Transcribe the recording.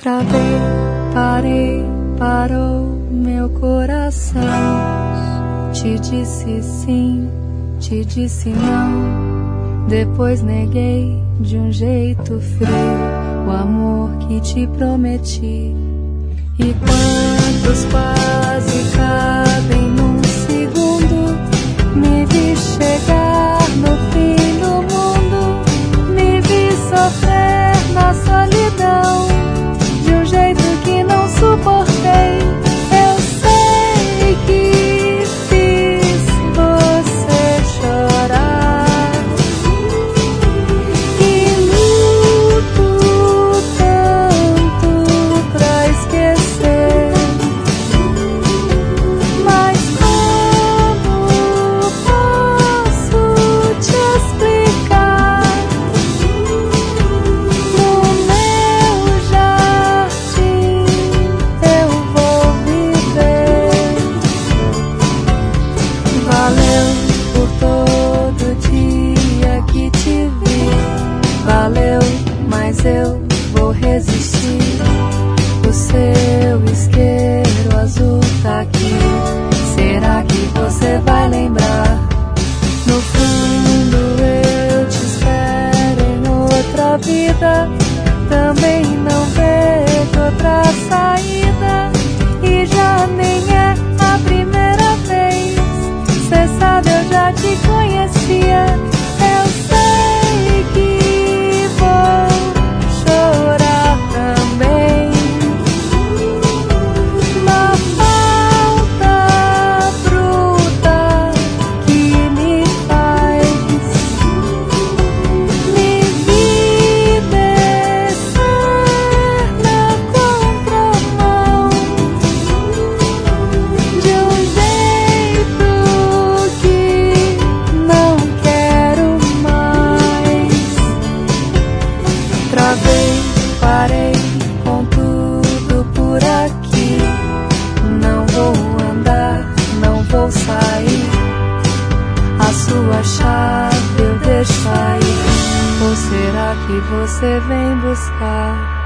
Travei, parei, parou meu coração. Te disse sim, te disse não. Depois neguei de um jeito frio o amor que te prometi. E quantos quase cabem num segundo? Me vi chegar no fim do mundo, me vi sofrer na solidão de um jeito que não suportei. Eu sei que fiz você chorar e luto tanto pra esquecer, mas como posso te explicar? No meu jardim eu vou viver. Valeu por todo dia que te vi, valeu, mas eu vou resistir. O seu isqueiro azul tá aqui, será que você vai lembrar? No fundo eu te espero em outra vida, também não vejo outra saída. E já nem é a primeira vez, cê sabe, eu já te conhecia. Eu sei que vou chorar também na falta bruta que me faz me vi descer na contramão de um jeito que não quero mais. Travei, parei com tudo por aqui. Não vou andar, não vou sair. A sua chave eu deixo aí. Ou será que você vem buscar?